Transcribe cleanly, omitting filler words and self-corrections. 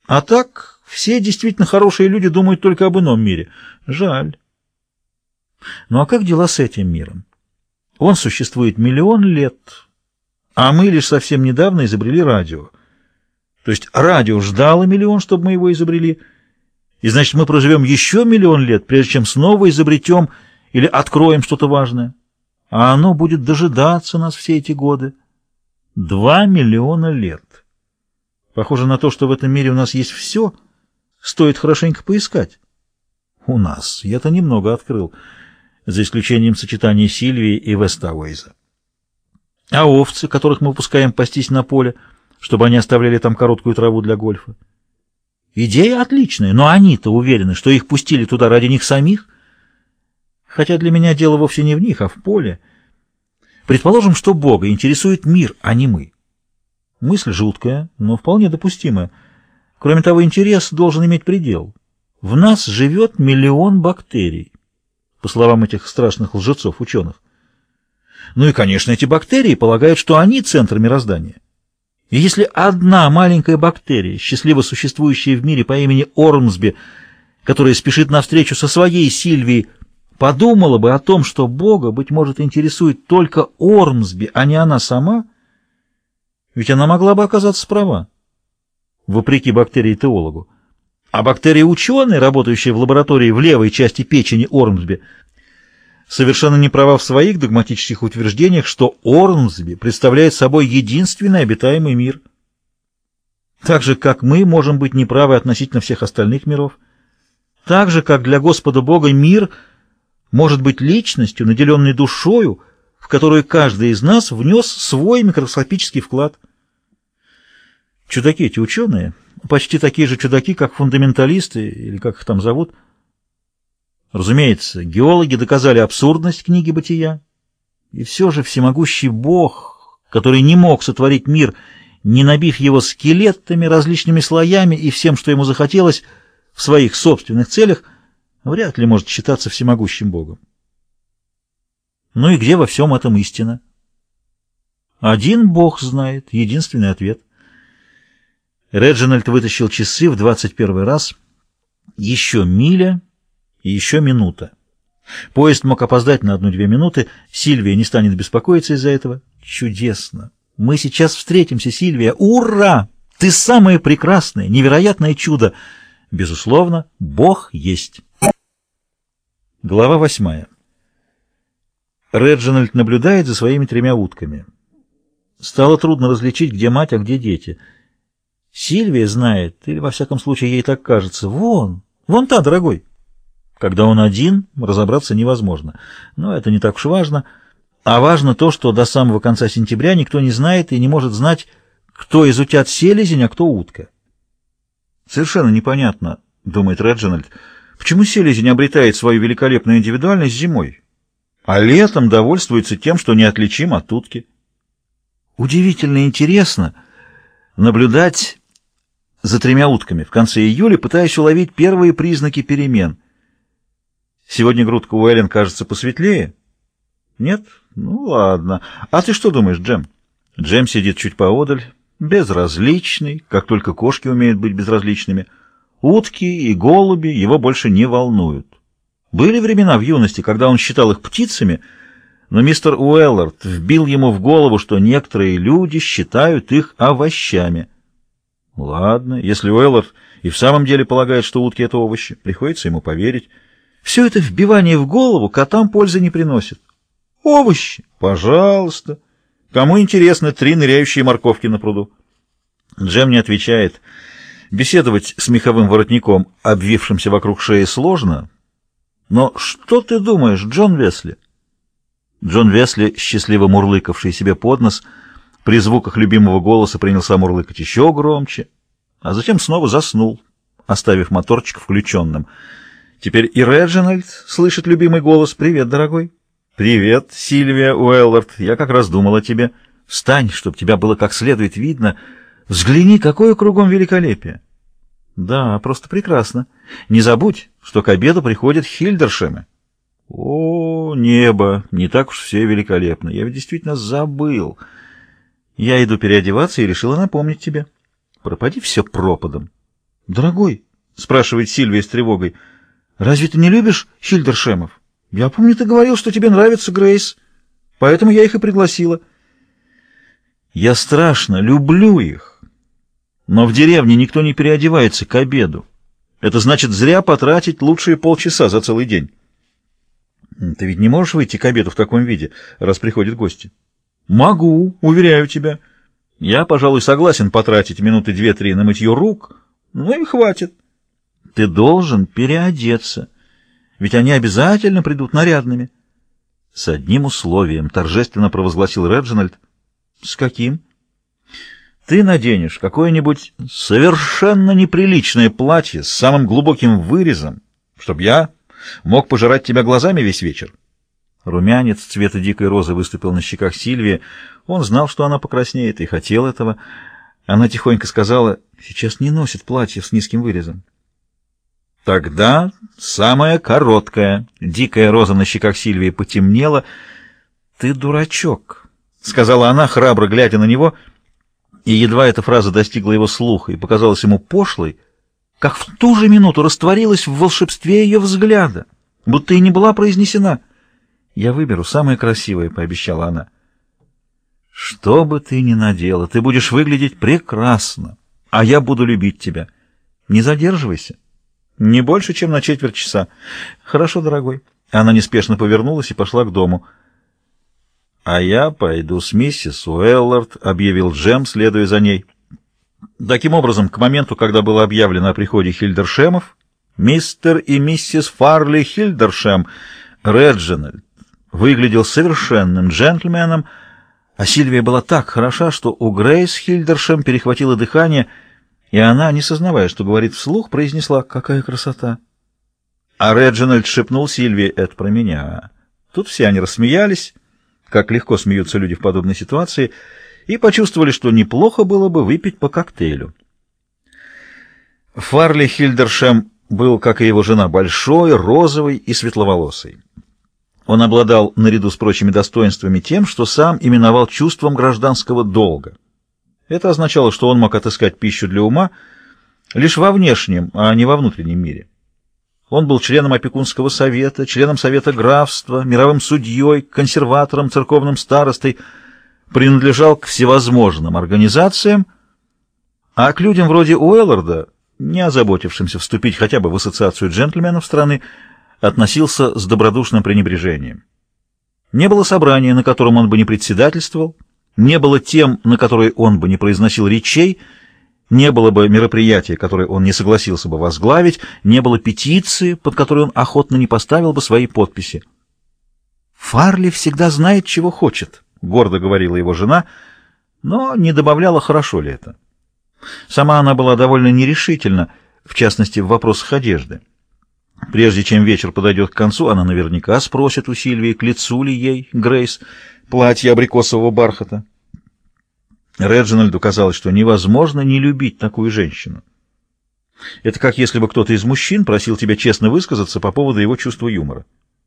А так, все действительно хорошие люди думают только об ином мире. Жаль. Ну а как дела с этим миром? Он существует миллион лет, а мы лишь совсем недавно изобрели радио. То есть радио ждало миллион, чтобы мы его изобрели, и значит мы проживем еще миллион лет, прежде чем снова изобретем или откроем что-то важное. А оно будет дожидаться нас все эти годы. 2 миллиона лет. Похоже на то, что в этом мире у нас есть все. Стоит хорошенько поискать. У нас. Я-то немного открыл, за исключением сочетания Сильвии и Вестауэйза. А овцы, которых мы выпускаем пастись на поле, чтобы они оставляли там короткую траву для гольфа. Идея отличная, но они-то уверены, что их пустили туда ради них самих. Хотя для меня дело вовсе не в них, а в поле. Предположим, что Бога интересует мир, а не мы. Мысль жуткая, но вполне допустимая. Кроме того, интерес должен иметь предел. В нас живет 1 миллион бактерий, по словам этих страшных лжецов-ученых. Ну и, конечно, эти бактерии полагают, что они центр мироздания. И если одна маленькая бактерия, счастливо существующая в мире по имени Ормсби, которая спешит навстречу со своей Сильвией, подумала бы о том, что Бога, быть может, интересует только Ормсби, а не она сама, ведь она могла бы оказаться права, вопреки бактерии-теологу. А бактерии-ученые, работающие в лаборатории в левой части печени Ормсби, совершенно не права в своих догматических утверждениях, что Ормсби представляет собой единственный обитаемый мир. Так же, как мы можем быть неправы относительно всех остальных миров, так же, как для Господа Бога мир может быть личностью, наделенной душою, в которую каждый из нас внес свой микроскопический вклад. Чудаки эти ученые, почти такие же чудаки, как фундаменталисты, или как их там зовут. Разумеется, геологи доказали абсурдность книги «Бытия». И все же всемогущий Бог, который не мог сотворить мир, не набив его скелетами, различными слоями и всем, что ему захотелось, в своих собственных целях, вряд ли может считаться всемогущим Богом. Ну и где во всем этом истина? Один Бог знает, единственный ответ. Реджинальд вытащил часы в 21 раз. Еще миля и еще минута. Поезд мог опоздать на 1-2 минуты. Сильвия не станет беспокоиться из-за этого. Чудесно! Мы сейчас встретимся, Сильвия! Ура! Ты самое прекрасное, невероятное чудо! Безусловно, Бог есть. Глава 8. Реджинальд наблюдает за своими 3 утками. Стало трудно различить, где мать, а где дети. Сильвия знает, или во всяком случае ей так кажется, вон та, дорогой. Когда он один, разобраться невозможно. Но это не так уж важно. А важно то, что до самого конца сентября никто не знает и не может знать, кто из утят селезень, а кто утка. Совершенно непонятно, думает Реджинальд, почему селезень обретает свою великолепную индивидуальность зимой, а летом довольствуется тем, что неотличим от утки. Удивительно интересно наблюдать за 3 утками в конце июля, пытаясь уловить первые признаки перемен. Сегодня грудка у Эллен кажется посветлее. Нет? Ну ладно. А ты что думаешь, Джем? Джем сидит чуть поодаль, безразличный, как только кошки умеют быть безразличными. Утки и голуби его больше не волнуют. Были времена в юности, когда он считал их птицами, но мистер Уэллард вбил ему в голову, что некоторые люди считают их овощами. Ладно, если Уэллард и в самом деле полагает, что утки — это овощи, приходится ему поверить. Все это вбивание в голову котам пользы не приносит. Овощи? Пожалуйста. Кому интересно 3 ныряющие морковки на пруду? Джем не отвечает. Беседовать с меховым воротником, обвившимся вокруг шеи, сложно. Но что ты думаешь, Джон Весли? Джон Весли, счастливо мурлыкавший себе под нос, при звуках любимого голоса принялся мурлыкать еще громче, а затем снова заснул, оставив моторчик включенным. Теперь и Реджинальд слышит любимый голос. «Привет, дорогой». «Привет, Сильвия Уэллард. Я как раз думал о тебе. Встань, чтобы тебя было как следует видно. Взгляни, какое кругом великолепие». «Да, просто прекрасно. Не забудь, что к обеду приходят Хильдершемы». «О, небо! Не так уж все великолепно. Я ведь действительно забыл. Я иду переодеваться и решила напомнить тебе. Пропади все пропадом. «Дорогой», — спрашивает Сильвия с тревогой, — «разве ты не любишь Хильдершемов? Я помню, ты говорил, что тебе нравится Грейс, поэтому я их и пригласила». «Я страшно люблю их, но в деревне никто не переодевается к обеду. Это значит зря потратить лучшие полчаса за целый день». «Ты ведь не можешь выйти к обеду в таком виде, раз приходят гости?» «Могу, уверяю тебя. Я, пожалуй, согласен потратить минуты 2-3 на мытье рук, ну и хватит». «Ты должен переодеться, ведь они обязательно придут нарядными». «С одним условием», — торжественно провозгласил Реджинальд. «С каким?» «Ты наденешь какое-нибудь совершенно неприличное платье с самым глубоким вырезом, чтобы я мог пожирать тебя глазами весь вечер». Румянец цвета дикой розы выступил на щеках Сильвии. Он знал, что она покраснеет, и хотел этого. Она тихонько сказала: «Сейчас не носит платье с низким вырезом». «Тогда самая короткая». Дикая роза на щеках Сильвии потемнела. «Ты дурачок», — сказала она, храбро глядя на него, и едва эта фраза достигла его слуха и показалась ему пошлой, как в ту же минуту растворилась в волшебстве ее взгляда, будто и не была произнесена. «Я выберу самое красивое», — пообещала она. «Что бы ты ни надела, ты будешь выглядеть прекрасно, а я буду любить тебя. Не задерживайся. Не больше, чем на четверть часа». «Хорошо, дорогой». Она неспешно повернулась и пошла к дому. «А я пойду с миссис Уэллард», — объявил Джем, следуя за ней. Таким образом, к моменту, когда было объявлено о приходе Хильдершемов, мистер и миссис Фарли Хильдершем, Реджинальд выглядел совершенным джентльменом, а Сильвия была так хороша, что у Грейс Хильдершем перехватило дыхание, и она, не сознавая, что говорит вслух, произнесла: «Какая красота!» А Реджинальд шепнул Сильвии: «Это про меня». Тут все они рассмеялись, как легко смеются люди в подобной ситуации, и почувствовали, что неплохо было бы выпить по коктейлю. Фарли Хильдершем был, как и его жена, большой, розовый и светловолосый. Он обладал, наряду с прочими достоинствами, тем, что сам именовал чувством гражданского долга. Это означало, что он мог отыскать пищу для ума лишь во внешнем, а не во внутреннем мире. Он был членом опекунского совета, членом совета графства, мировым судьей, консерватором, церковным старостой, принадлежал к всевозможным организациям, а к людям вроде Уэлларда, не озаботившимся вступить хотя бы в ассоциацию джентльменов страны, относился с добродушным пренебрежением. Не было собрания, на котором он бы не председательствовал, не было тем, на которые он бы не произносил речей, не было бы мероприятия, которое он не согласился бы возглавить, не было петиции, под которой он охотно не поставил бы свои подписи. «Фарли всегда знает, чего хочет», — гордо говорила его жена, но не добавляла, хорошо ли это. Сама она была довольно нерешительна, в частности, в вопросах одежды. Прежде чем вечер подойдет к концу, она наверняка спросит у Сильвии, к лицу ли ей, Грейс, платье абрикосового бархата. Реджинальду казалось, что невозможно не любить такую женщину. Это как если бы кто-то из мужчин просил тебя честно высказаться по поводу его чувства юмора.